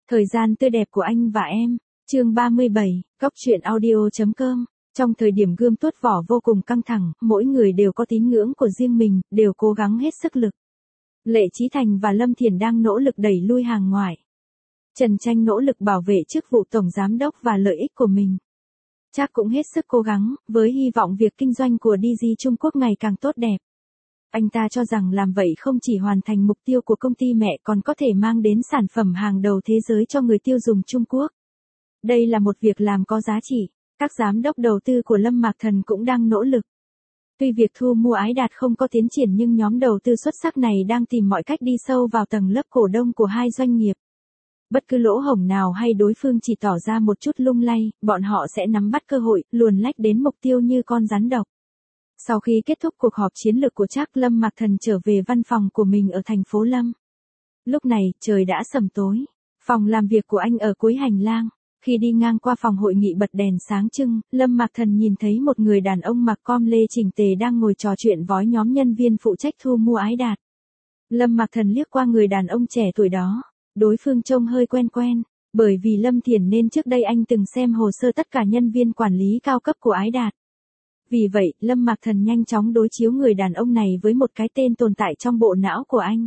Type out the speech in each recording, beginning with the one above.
Thời gian tươi đẹp của anh và em, chương 37, Góc truyện audio.com. Trong thời điểm gươm tuốt vỏ vô cùng căng thẳng, mỗi người đều có tín ngưỡng của riêng mình, đều cố gắng hết sức lực. Lệ Chí Thành và Lâm Thiền đang nỗ lực đẩy lui hàng ngoại. Trần Tranh nỗ lực bảo vệ chức vụ tổng giám đốc và lợi ích của mình. Trác cũng hết sức cố gắng, với hy vọng việc kinh doanh của DG Trung Quốc ngày càng tốt đẹp. Anh ta cho rằng làm vậy không chỉ hoàn thành mục tiêu của công ty mẹ còn có thể mang đến sản phẩm hàng đầu thế giới cho người tiêu dùng Trung Quốc. Đây là một việc làm có giá trị, các giám đốc đầu tư của Lâm Mạc Thần cũng đang nỗ lực. Tuy việc thu mua Ái Đạt không có tiến triển nhưng nhóm đầu tư xuất sắc này đang tìm mọi cách đi sâu vào tầng lớp cổ đông của hai doanh nghiệp. Bất cứ lỗ hổng nào hay đối phương chỉ tỏ ra một chút lung lay, bọn họ sẽ nắm bắt cơ hội, luồn lách đến mục tiêu như con rắn độc. Sau khi kết thúc cuộc họp chiến lược của Trác, Lâm Mạc Thần trở về văn phòng của mình ở thành phố Lâm. Lúc này, trời đã sầm tối. Phòng làm việc của anh ở cuối hành lang. Khi đi ngang qua phòng hội nghị bật đèn sáng trưng, Lâm Mạc Thần nhìn thấy một người đàn ông mặc com lê chỉnh tề đang ngồi trò chuyện với nhóm nhân viên phụ trách thu mua Ái Đạt. Lâm Mạc Thần liếc qua người đàn ông trẻ tuổi đó. Đối phương trông hơi quen quen, bởi vì Lâm Thiền nên trước đây anh từng xem hồ sơ tất cả nhân viên quản lý cao cấp của Ái Đạt. Vì vậy, Lâm Mạc Thần nhanh chóng đối chiếu người đàn ông này với một cái tên tồn tại trong bộ não của anh.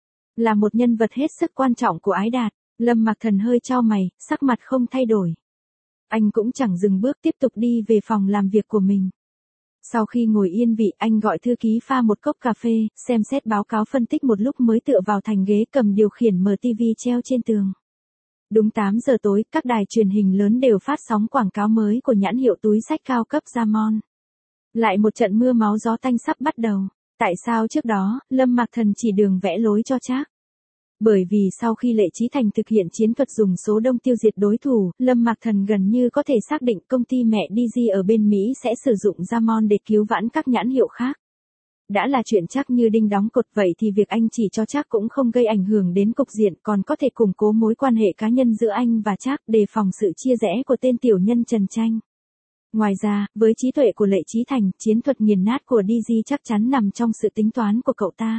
Là một nhân vật hết sức quan trọng của Ái Đạt, Lâm Mạc Thần hơi chau mày, sắc mặt không thay đổi. Anh cũng chẳng dừng bước tiếp tục đi về phòng làm việc của mình. Sau khi ngồi yên vị, anh gọi thư ký pha một cốc cà phê, xem xét báo cáo phân tích một lúc mới tựa vào thành ghế cầm điều khiển mở TV treo trên tường. Đúng 8 giờ tối, các đài truyền hình lớn đều phát sóng quảng cáo mới của nhãn hiệu túi xách cao cấp Jamon. Lại một trận mưa máu gió tanh sắp bắt đầu. Tại sao trước đó, Lâm Mạc Thần chỉ đường vẽ lối cho Trác? Bởi vì sau khi Lệ Chí Thành thực hiện chiến thuật dùng số đông tiêu diệt đối thủ, Lâm Mạc Thần gần như có thể xác định công ty mẹ DG ở bên Mỹ sẽ sử dụng Jamon để cứu vãn các nhãn hiệu khác. Đã là chuyện chắc như đinh đóng cột vậy thì việc anh chỉ cho Trác cũng không gây ảnh hưởng đến cục diện, còn có thể củng cố mối quan hệ cá nhân giữa anh và Trác, đề phòng sự chia rẽ của tên tiểu nhân Trần Tranh. Ngoài ra, với trí tuệ của Lệ Chí Thành, chiến thuật nghiền nát của DG chắc chắn nằm trong sự tính toán của cậu ta.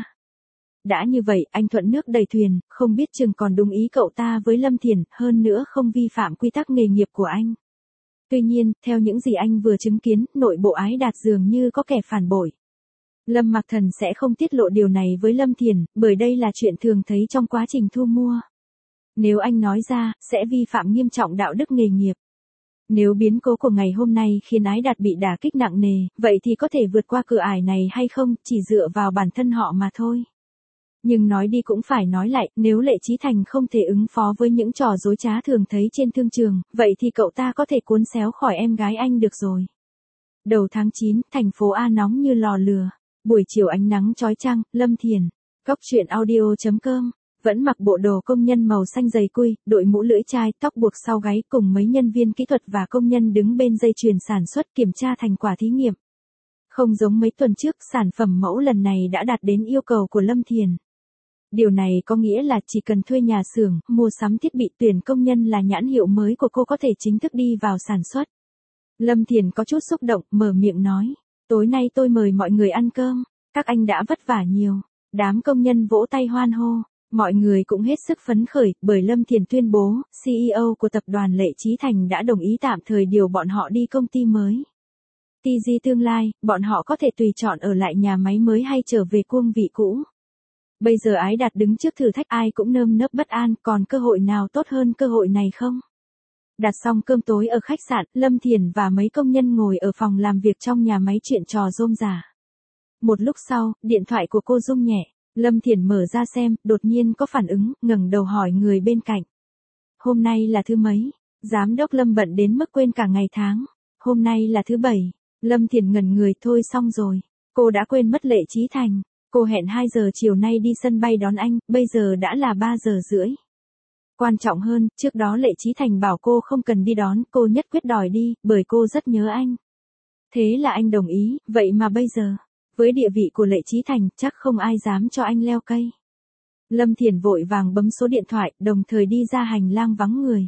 Đã như vậy, anh thuận nước đẩy thuyền, không biết chừng còn đúng ý cậu ta với Lâm Thiền, hơn nữa không vi phạm quy tắc nghề nghiệp của anh. Tuy nhiên, theo những gì anh vừa chứng kiến, nội bộ Ái Đạt dường như có kẻ phản bội. Lâm Mạc Thần sẽ không tiết lộ điều này với Lâm Thiền, bởi đây là chuyện thường thấy trong quá trình thu mua. Nếu anh nói ra, sẽ vi phạm nghiêm trọng đạo đức nghề nghiệp. Nếu biến cố của ngày hôm nay khiến Ái Đạt bị đả kích nặng nề, vậy thì có thể vượt qua cửa ải này hay không, chỉ dựa vào bản thân họ mà thôi. Nhưng nói đi cũng phải nói lại, nếu Lệ Chí Thành không thể ứng phó với những trò dối trá thường thấy trên thương trường, vậy thì cậu ta có thể cuốn xéo khỏi em gái anh được rồi. Đầu tháng 9, thành phố A nóng như lò lửa. Buổi chiều ánh nắng chói chang, Lâm Thiền, Góc truyện audio.com, vẫn mặc bộ đồ công nhân màu xanh dày cui, đội mũ lưỡi chai, tóc buộc sau gáy cùng mấy nhân viên kỹ thuật và công nhân đứng bên dây chuyền sản xuất kiểm tra thành quả thí nghiệm. Không giống mấy tuần trước, sản phẩm mẫu lần này đã đạt đến yêu cầu của Lâm Thiền. Điều này có nghĩa là chỉ cần thuê nhà xưởng, mua sắm thiết bị, tuyển công nhân là nhãn hiệu mới của cô có thể chính thức đi vào sản xuất. Lâm Thiền có chút xúc động, mở miệng nói, tối nay tôi mời mọi người ăn cơm, các anh đã vất vả nhiều. Đám công nhân vỗ tay hoan hô, mọi người cũng hết sức phấn khởi, bởi Lâm Thiền tuyên bố, CEO của tập đoàn Lệ Chí Thành đã đồng ý tạm thời điều bọn họ đi công ty mới. TG tương lai, bọn họ có thể tùy chọn ở lại nhà máy mới hay trở về cương vị cũ. Bây giờ Ái Đạt đứng trước thử thách, ai cũng nơm nớp bất an, còn cơ hội nào tốt hơn cơ hội này không? Đặt xong cơm tối ở khách sạn, Lâm Thiền và mấy công nhân ngồi ở phòng làm việc trong nhà máy chuyện trò rôm rả. Một lúc sau, điện thoại của cô rung nhẹ, Lâm Thiền mở ra xem, đột nhiên có phản ứng, ngẩng đầu hỏi người bên cạnh. Hôm nay là thứ mấy? Giám đốc Lâm bận đến mức quên cả ngày tháng. Hôm nay là thứ 7. Lâm Thiền ngẩn người, thôi xong rồi. Cô đã quên mất Lệ Chí Thành. Cô hẹn 2 giờ chiều nay đi sân bay đón anh, bây giờ đã là 3 giờ rưỡi. Quan trọng hơn, trước đó Lệ Chí Thành bảo cô không cần đi đón, cô nhất quyết đòi đi, bởi cô rất nhớ anh. Thế là anh đồng ý, vậy mà bây giờ, với địa vị của Lệ Chí Thành, chắc không ai dám cho anh leo cây. Lâm Thiền vội vàng bấm số điện thoại, đồng thời đi ra hành lang vắng người.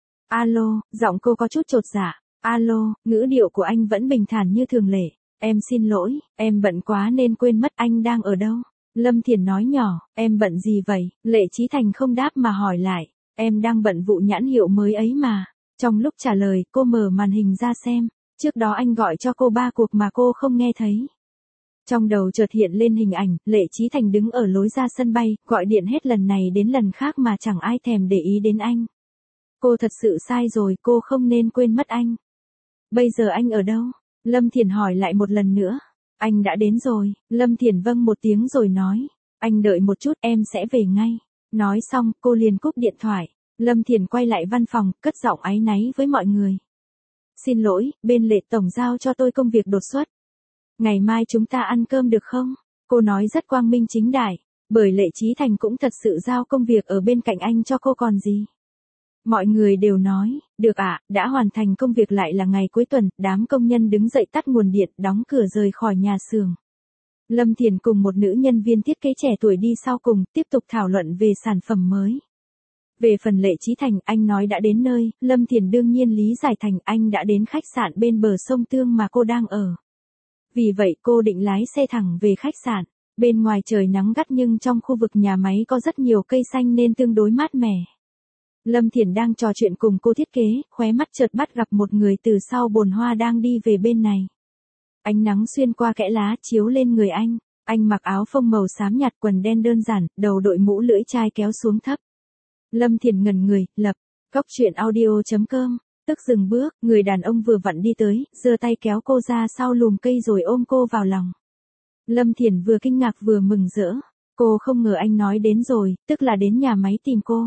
Alo, giọng cô có chút chột dạ. Alo, ngữ điệu của anh vẫn bình thản như thường lệ. Em xin lỗi, em bận quá nên quên mất anh đang ở đâu. Lâm Thiền nói nhỏ, em bận gì vậy? Lệ Chí Thành không đáp mà hỏi lại. Em đang bận vụ nhãn hiệu mới ấy mà. Trong lúc trả lời, cô mở màn hình ra xem. Trước đó anh gọi cho cô 3 cuộc mà cô không nghe thấy. Trong đầu chợt hiện lên hình ảnh, Lệ Chí Thành đứng ở lối ra sân bay, gọi điện hết lần này đến lần khác mà chẳng ai thèm để ý đến anh. Cô thật sự sai rồi, cô không nên quên mất anh. Bây giờ anh ở đâu? Lâm Thiển hỏi lại một lần nữa. Anh đã đến rồi, Lâm Thiển vâng một tiếng rồi nói. Anh đợi một chút, em sẽ về ngay. Nói xong, cô liền cúp điện thoại. Lâm Thiển quay lại văn phòng, cất giọng áy náy với mọi người. Xin lỗi, bên Lệ tổng giao cho tôi công việc đột xuất. Ngày mai chúng ta ăn cơm được không? Cô nói rất quang minh chính đại, bởi Lệ Chí Thành cũng thật sự giao công việc ở bên cạnh anh cho cô còn gì. Mọi người đều nói, được ạ, đã hoàn thành công việc lại là ngày cuối tuần, đám công nhân đứng dậy tắt nguồn điện, đóng cửa rời khỏi nhà xưởng. Lâm Thiển cùng một nữ nhân viên thiết kế trẻ tuổi đi sau cùng, tiếp tục thảo luận về sản phẩm mới. Về phần Lệ Chí Thành, anh nói đã đến nơi, Lâm Thiển đương nhiên lý giải thành anh đã đến khách sạn bên bờ sông Tương mà cô đang ở. Vì vậy cô định lái xe thẳng về khách sạn. Bên ngoài trời nắng gắt nhưng trong khu vực nhà máy có rất nhiều cây xanh nên tương đối mát mẻ. Lâm Thiển đang trò chuyện cùng cô thiết kế, khóe mắt chợt bắt gặp một người từ sau bồn hoa đang đi về bên này. Ánh nắng xuyên qua kẽ lá chiếu lên người anh. Anh mặc áo phông màu xám nhạt, quần đen đơn giản, đầu đội mũ lưỡi chai kéo xuống thấp. Lâm Thiển ngẩn người, lập, coctruyện.audio.com, tức dừng bước, người đàn ông vừa vặn đi tới, giơ tay kéo cô ra sau lùm cây rồi ôm cô vào lòng. Lâm Thiển vừa kinh ngạc vừa mừng rỡ. Cô không ngờ anh nói đến rồi, tức là đến nhà máy tìm cô.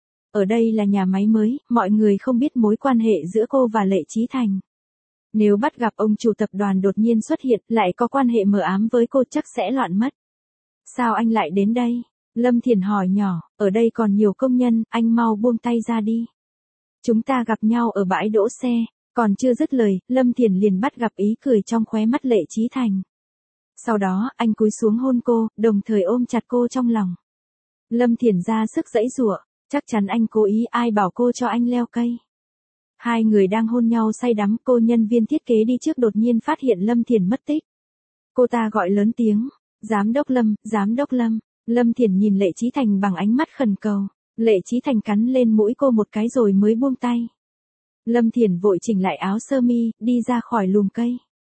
Ở đây là nhà máy mới, mọi người không biết mối quan hệ giữa cô và Lệ Chí Thành. Nếu bắt gặp ông chủ tập đoàn đột nhiên xuất hiện, lại có quan hệ mờ ám với cô chắc sẽ loạn mất. Sao anh lại đến đây? Lâm Thiển hỏi nhỏ, ở đây còn nhiều công nhân, anh mau buông tay ra đi. Chúng ta gặp nhau ở bãi đỗ xe, còn chưa dứt lời, Lâm Thiển liền bắt gặp ý cười trong khóe mắt Lệ Chí Thành. Sau đó, anh cúi xuống hôn cô, đồng thời ôm chặt cô trong lòng. Lâm Thiển ra sức giãy giụa, chắc chắn anh cố ý, ai bảo cô cho anh leo cây. Hai người đang hôn nhau say đắm, cô nhân viên thiết kế đi trước đột nhiên phát hiện Lâm Thiển mất tích. Cô ta gọi lớn tiếng, Giám đốc Lâm, Giám đốc Lâm. Lâm Thiển nhìn Lệ Chí Thành bằng ánh mắt khẩn cầu. Lệ Chí Thành cắn lên mũi cô một cái rồi mới buông tay. Lâm Thiển vội chỉnh lại áo sơ mi, đi ra khỏi lùm cây.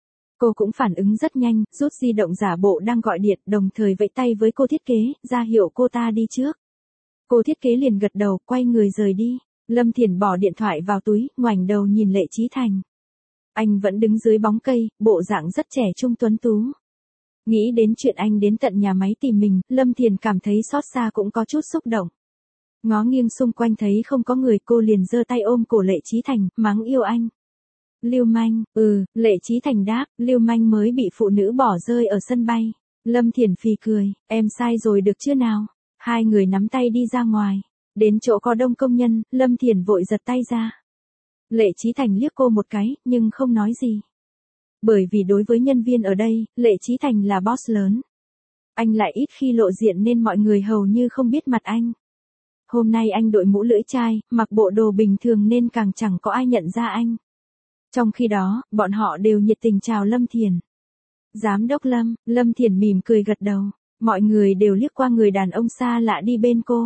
Cô cũng phản ứng rất nhanh, rút di động giả bộ đang gọi điện, đồng thời vẫy tay với cô thiết kế, ra hiệu cô ta đi trước. Cô thiết kế liền gật đầu, quay người rời đi. Lâm Thiển bỏ điện thoại vào túi, ngoảnh đầu nhìn Lệ Chí Thành. Anh vẫn đứng dưới bóng cây, bộ dạng rất trẻ trung tuấn tú. Nghĩ đến chuyện anh đến tận nhà máy tìm mình, Lâm Thiển cảm thấy xót xa cũng có chút xúc động. Ngó nghiêng xung quanh thấy không có người, cô liền giơ tay ôm cổ Lệ Chí Thành, mắng yêu anh. Lưu manh, Lệ Chí Thành đáp, lưu manh mới bị phụ nữ bỏ rơi ở sân bay. Lâm Thiển phì cười, em sai rồi được chưa nào? Hai người nắm tay đi ra ngoài. Đến chỗ có đông công nhân, Lâm Thiển vội giật tay ra. Lệ Chí Thành liếc cô một cái, nhưng không nói gì. Bởi vì đối với nhân viên ở đây, Lệ Chí Thành là boss lớn. Anh lại ít khi lộ diện nên mọi người hầu như không biết mặt anh. Hôm nay anh đội mũ lưỡi chai, mặc bộ đồ bình thường nên càng chẳng có ai nhận ra anh. Trong khi đó, bọn họ đều nhiệt tình chào Lâm Thiển. Giám đốc Lâm, Lâm Thiển mỉm cười gật đầu. Mọi người đều liếc qua người đàn ông xa lạ đi bên cô.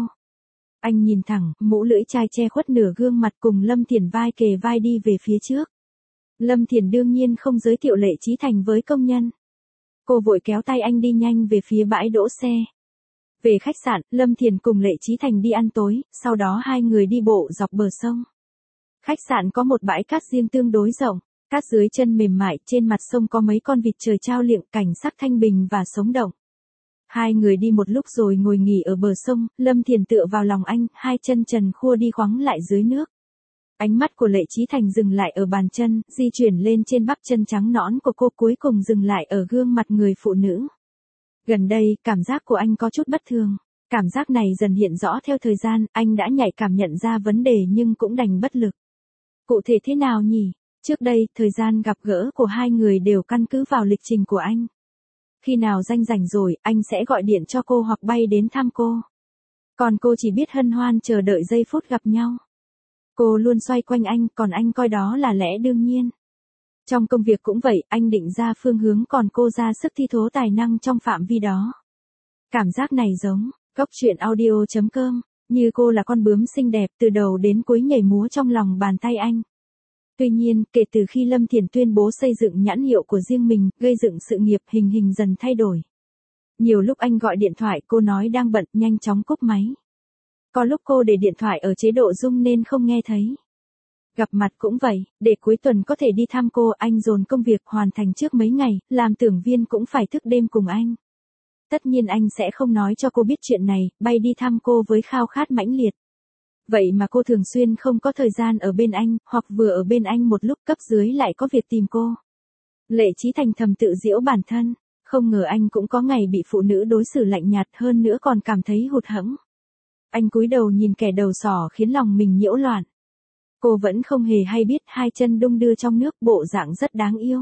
Anh nhìn thẳng, mũ lưỡi chai che khuất nửa gương mặt, cùng Lâm Thiển vai kề vai đi về phía trước. Lâm Thiển đương nhiên không giới thiệu Lệ Chí Thành với công nhân. Cô vội kéo tay anh đi nhanh về phía bãi đỗ xe. Về khách sạn, Lâm Thiển cùng Lệ Chí Thành đi ăn tối, sau đó hai người đi bộ dọc bờ sông. Khách sạn có một bãi cát riêng tương đối rộng, cát dưới chân mềm mại, trên mặt sông có mấy con vịt trời trao liệng, cảnh sắc thanh bình và sống động. Hai người đi một lúc rồi ngồi nghỉ ở bờ sông, Lâm Thiển tựa vào lòng anh, hai chân trần khua đi khoáng lại dưới nước. Ánh mắt của Lệ Chí Thành dừng lại ở bàn chân, di chuyển lên trên bắp chân trắng nõn của cô, cuối cùng dừng lại ở gương mặt người phụ nữ. Gần đây, cảm giác của anh có chút bất thường. Cảm giác này dần hiện rõ theo thời gian, anh đã nhạy cảm nhận ra vấn đề nhưng cũng đành bất lực. Cụ thể thế nào nhỉ? Trước đây, thời gian gặp gỡ của hai người đều căn cứ vào lịch trình của anh. Khi nào rảnh rồi, anh sẽ gọi điện cho cô hoặc bay đến thăm cô. Còn cô chỉ biết hân hoan chờ đợi giây phút gặp nhau. Cô luôn xoay quanh anh, còn anh coi đó là lẽ đương nhiên. Trong công việc cũng vậy, anh định ra phương hướng còn cô ra sức thi thố tài năng trong phạm vi đó. Cảm giác này giống, coctruyện.audio.com, như cô là con bướm xinh đẹp từ đầu đến cuối nhảy múa trong lòng bàn tay anh. Tuy nhiên, kể từ khi Lâm Thiền tuyên bố xây dựng nhãn hiệu của riêng mình, gây dựng sự nghiệp, hình hình dần thay đổi. Nhiều lúc anh gọi điện thoại cô nói đang bận, nhanh chóng cúp máy. Có lúc cô để điện thoại ở chế độ rung nên không nghe thấy. Gặp mặt cũng vậy, để cuối tuần có thể đi thăm cô, anh dồn công việc hoàn thành trước mấy ngày, làm tưởng viên cũng phải thức đêm cùng anh. Tất nhiên anh sẽ không nói cho cô biết chuyện này, bay đi thăm cô với khao khát mãnh liệt. Vậy mà cô thường xuyên không có thời gian ở bên anh, hoặc vừa ở bên anh một lúc cấp dưới lại có việc tìm cô. Lệ Chí Thành thầm tự giễu bản thân, không ngờ anh cũng có ngày bị phụ nữ đối xử lạnh nhạt, hơn nữa còn cảm thấy hụt hẫng. Anh cúi đầu nhìn kẻ đầu sỏ khiến lòng mình nhiễu loạn. Cô vẫn không hề hay biết, hai chân đung đưa trong nước, bộ dạng rất đáng yêu.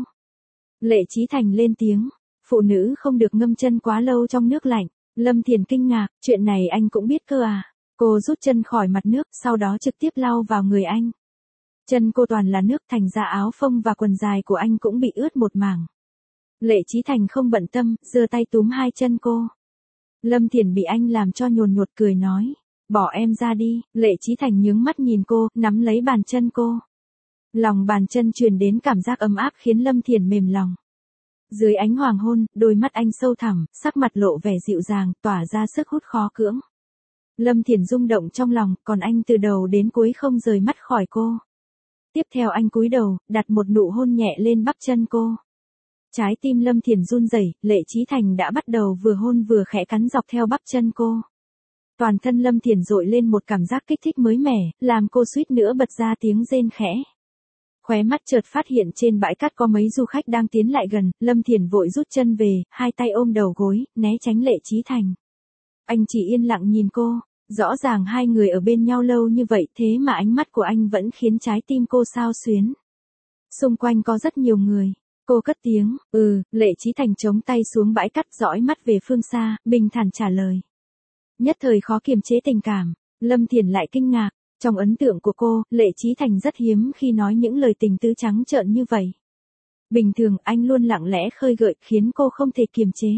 Lệ Chí Thành lên tiếng, phụ nữ không được ngâm chân quá lâu trong nước lạnh. Lâm Thiền kinh ngạc, chuyện này anh cũng biết cơ à? Cô rút chân khỏi mặt nước, sau đó trực tiếp lau vào người anh. Chân cô toàn là nước, thành ra áo phông và quần dài của anh cũng bị ướt một mảng. Lệ Chí Thành không bận tâm, giơ tay túm hai chân cô. Lâm Thiền bị anh làm cho nhồn nhột cười nói, bỏ em ra đi. Lệ Chí Thành nhướng mắt nhìn cô, nắm lấy bàn chân cô. Lòng bàn chân truyền đến cảm giác ấm áp khiến Lâm Thiền mềm lòng. Dưới ánh hoàng hôn, đôi mắt anh sâu thẳm, sắc mặt lộ vẻ dịu dàng, tỏa ra sức hút khó cưỡng. Lâm Thiền rung động trong lòng, còn anh từ đầu đến cuối không rời mắt khỏi cô. Tiếp theo anh cúi đầu, đặt một nụ hôn nhẹ lên bắp chân cô. Trái tim Lâm Thiền run rẩy, Lệ Chí Thành đã bắt đầu vừa hôn vừa khẽ cắn dọc theo bắp chân cô. Toàn thân Lâm Thiền dội lên một cảm giác kích thích mới mẻ, làm cô suýt nữa bật ra tiếng rên khẽ. Khóe mắt chợt phát hiện trên bãi cát có mấy du khách đang tiến lại gần, Lâm Thiền vội rút chân về, hai tay ôm đầu gối, né tránh Lệ Chí Thành. Anh chỉ yên lặng nhìn cô, rõ ràng hai người ở bên nhau lâu như vậy thế mà ánh mắt của anh vẫn khiến trái tim cô xao xuyến. Xung quanh có rất nhiều người. Cô cất tiếng, Lệ Chí Thành chống tay xuống bãi cát dõi mắt về phương xa, bình thản trả lời. Nhất thời khó kiềm chế tình cảm, Lâm Thiền lại kinh ngạc. Trong ấn tượng của cô, Lệ Chí Thành rất hiếm khi nói những lời tình tứ trắng trợn như vậy. Bình thường anh luôn lặng lẽ khơi gợi khiến cô không thể kiềm chế.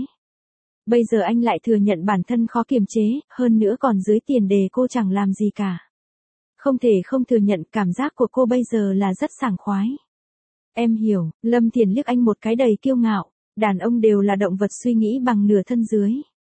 Bây giờ anh lại thừa nhận bản thân khó kiềm chế, hơn nữa còn dưới tiền đề cô chẳng làm gì cả. Không thể không thừa nhận cảm giác của cô bây giờ là rất sảng khoái. Em hiểu, Lâm Thiền liếc anh một cái đầy kiêu ngạo, đàn ông đều là động vật suy nghĩ bằng nửa thân dưới.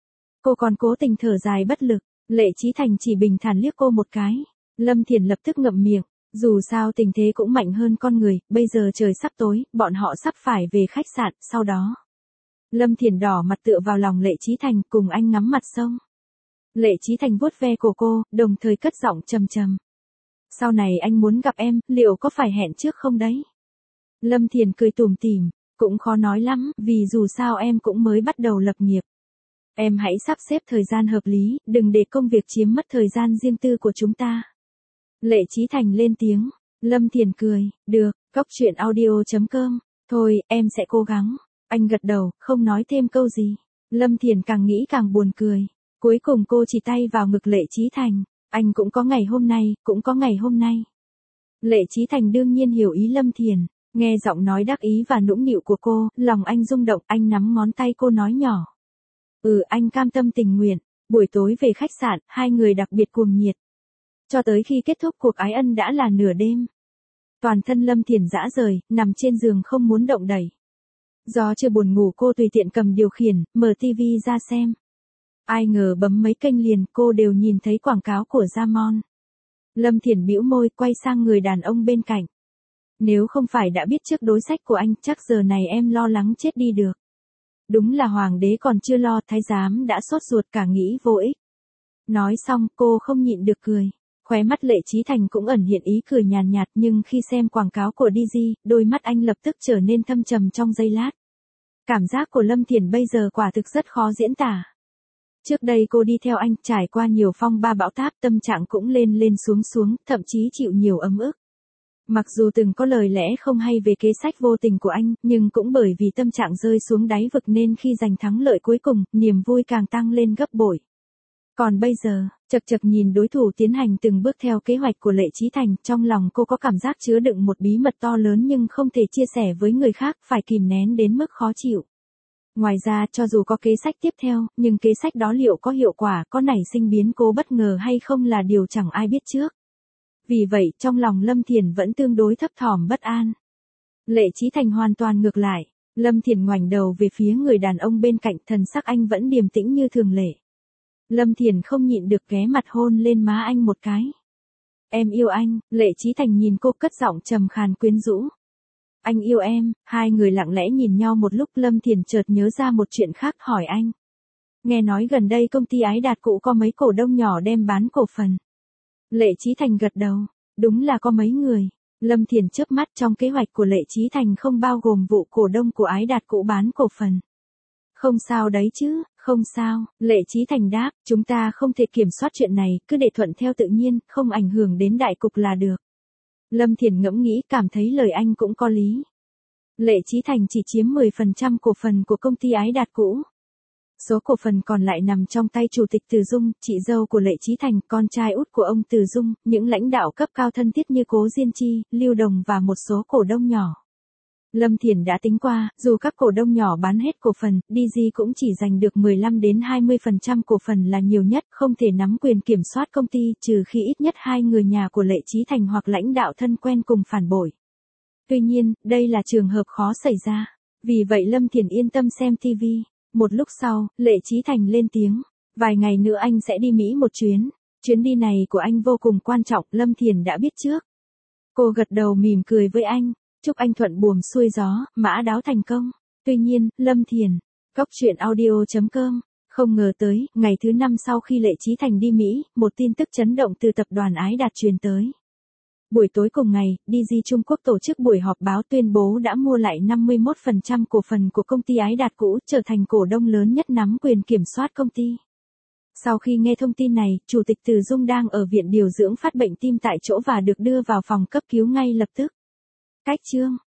Cô còn cố tình thở dài bất lực, Lệ Chí Thành chỉ bình thản liếc cô một cái. Lâm Thiền lập tức ngậm miệng, dù sao tình thế cũng mạnh hơn con người, bây giờ trời sắp tối, bọn họ sắp phải về khách sạn, sau đó. Lâm Thiền đỏ mặt tựa vào lòng Lệ Chí Thành, cùng anh ngắm mặt sông. Lệ Chí Thành vuốt ve cổ cô, đồng thời cất giọng trầm trầm. Sau này anh muốn gặp em, liệu có phải hẹn trước không đấy? Lâm Thiền cười tủm tỉm, cũng khó nói lắm, vì dù sao em cũng mới bắt đầu lập nghiệp. Em hãy sắp xếp thời gian hợp lý, đừng để công việc chiếm mất thời gian riêng tư của chúng ta. Lệ Chí Thành lên tiếng, Lâm Thiền cười, được, coctruyện.audio.com, thôi, em sẽ cố gắng. Anh gật đầu, không nói thêm câu gì. Lâm Thiền càng nghĩ càng buồn cười. Cuối cùng cô chỉ tay vào ngực Lệ Chí Thành, anh cũng có ngày hôm nay, cũng có ngày hôm nay. Lệ Chí Thành đương nhiên hiểu ý Lâm Thiền, nghe giọng nói đắc ý và nũng nịu của cô, lòng anh rung động, anh nắm ngón tay cô nói nhỏ. Anh cam tâm tình nguyện. Buổi tối về khách sạn, hai người đặc biệt cuồng nhiệt. Cho tới khi kết thúc cuộc ái ân đã là nửa đêm. Toàn thân Lâm Thiền rã rời, nằm trên giường không muốn động đậy. Do chưa buồn ngủ cô tùy tiện cầm điều khiển, mở tivi ra xem. Ai ngờ bấm mấy kênh liền cô đều nhìn thấy quảng cáo của Jamon. Lâm Thiền bĩu môi quay sang người đàn ông bên cạnh. Nếu không phải đã biết trước đối sách của anh, chắc giờ này em lo lắng chết đi được. Đúng là hoàng đế còn chưa lo, thái giám đã sốt ruột cả nghĩ vô ích. Nói xong cô không nhịn được cười. Khóe mắt Lệ Chí Thành cũng ẩn hiện ý cười nhàn nhạt, nhưng khi xem quảng cáo của Digi, đôi mắt anh lập tức trở nên thâm trầm trong giây lát. Cảm giác của Lâm Thiền bây giờ quả thực rất khó diễn tả. Trước đây cô đi theo anh, trải qua nhiều phong ba bão táp, tâm trạng cũng lên lên xuống xuống, thậm chí chịu nhiều ấm ức. Mặc dù từng có lời lẽ không hay về kế sách vô tình của anh, nhưng cũng bởi vì tâm trạng rơi xuống đáy vực nên khi giành thắng lợi cuối cùng, niềm vui càng tăng lên gấp bội. Còn bây giờ, chật chật nhìn đối thủ tiến hành từng bước theo kế hoạch của Lệ Chí Thành, trong lòng cô có cảm giác chứa đựng một bí mật to lớn nhưng không thể chia sẻ với người khác, phải kìm nén đến mức khó chịu. Ngoài ra cho dù có kế sách tiếp theo, nhưng kế sách đó liệu có hiệu quả, có nảy sinh biến cố bất ngờ hay không là điều chẳng ai biết trước. Vì vậy, trong lòng Lâm Thiền vẫn tương đối thấp thỏm bất an. Lệ Chí Thành hoàn toàn ngược lại. Lâm Thiền ngoảnh đầu về phía người đàn ông bên cạnh, thần sắc anh vẫn điềm tĩnh như thường lệ. Lâm Thiền không nhịn được ghé mặt hôn lên má anh một cái. Em yêu anh, Lệ Chí Thành nhìn cô cất giọng trầm khàn quyến rũ. Anh yêu em, hai người lặng lẽ nhìn nhau một lúc. Lâm Thiền chợt nhớ ra một chuyện khác, hỏi anh. Nghe nói gần đây công ty Ái Đạt Cũ có mấy cổ đông nhỏ đem bán cổ phần. Lệ Chí Thành gật đầu, đúng là có mấy người. Lâm Thiền chớp mắt, trong kế hoạch của Lệ Chí Thành không bao gồm vụ cổ đông của Ái Đạt Cũ bán cổ phần. Không sao đấy chứ, không sao, Lệ Chí Thành đáp, chúng ta không thể kiểm soát chuyện này, cứ để thuận theo tự nhiên, không ảnh hưởng đến đại cục là được. Lâm Thiền ngẫm nghĩ, cảm thấy lời anh cũng có lý. Lệ Chí Thành chỉ chiếm 10% cổ phần của công ty Ái Đạt Cũ. Số cổ phần còn lại nằm trong tay Chủ tịch Từ Dung, chị dâu của Lệ Chí Thành, con trai út của ông Từ Dung, những lãnh đạo cấp cao thân thiết như Cố Diên Chi, Lưu Đồng và một số cổ đông nhỏ. Lâm Thiền đã tính qua, dù các cổ đông nhỏ bán hết cổ phần, DG cũng chỉ giành được 15 đến 20% cổ phần là nhiều nhất, không thể nắm quyền kiểm soát công ty, trừ khi ít nhất hai người nhà của Lệ Chí Thành hoặc lãnh đạo thân quen cùng phản bội. Tuy nhiên, đây là trường hợp khó xảy ra. Vì vậy Lâm Thiền yên tâm xem TV. Một lúc sau, Lệ Chí Thành lên tiếng. Vài ngày nữa anh sẽ đi Mỹ một chuyến. Chuyến đi này của anh vô cùng quan trọng, Lâm Thiền đã biết trước. Cô gật đầu mỉm cười với anh. Chúc anh thuận buồm xuôi gió, mã đáo thành công. Tuy nhiên, Lâm Thiền, Cóc Truyện Audio.com, không ngờ tới, ngày thứ 5 sau khi Lệ Chí Thành đi Mỹ, một tin tức chấn động từ tập đoàn Ái Đạt truyền tới. Buổi tối cùng ngày, DG Trung Quốc tổ chức buổi họp báo tuyên bố đã mua lại 51% cổ phần của công ty Ái Đạt Cũ, trở thành cổ đông lớn nhất nắm quyền kiểm soát công ty. Sau khi nghe thông tin này, Chủ tịch Từ Dung đang ở viện điều dưỡng phát bệnh tim tại chỗ và được đưa vào phòng cấp cứu ngay lập tức. Cách chương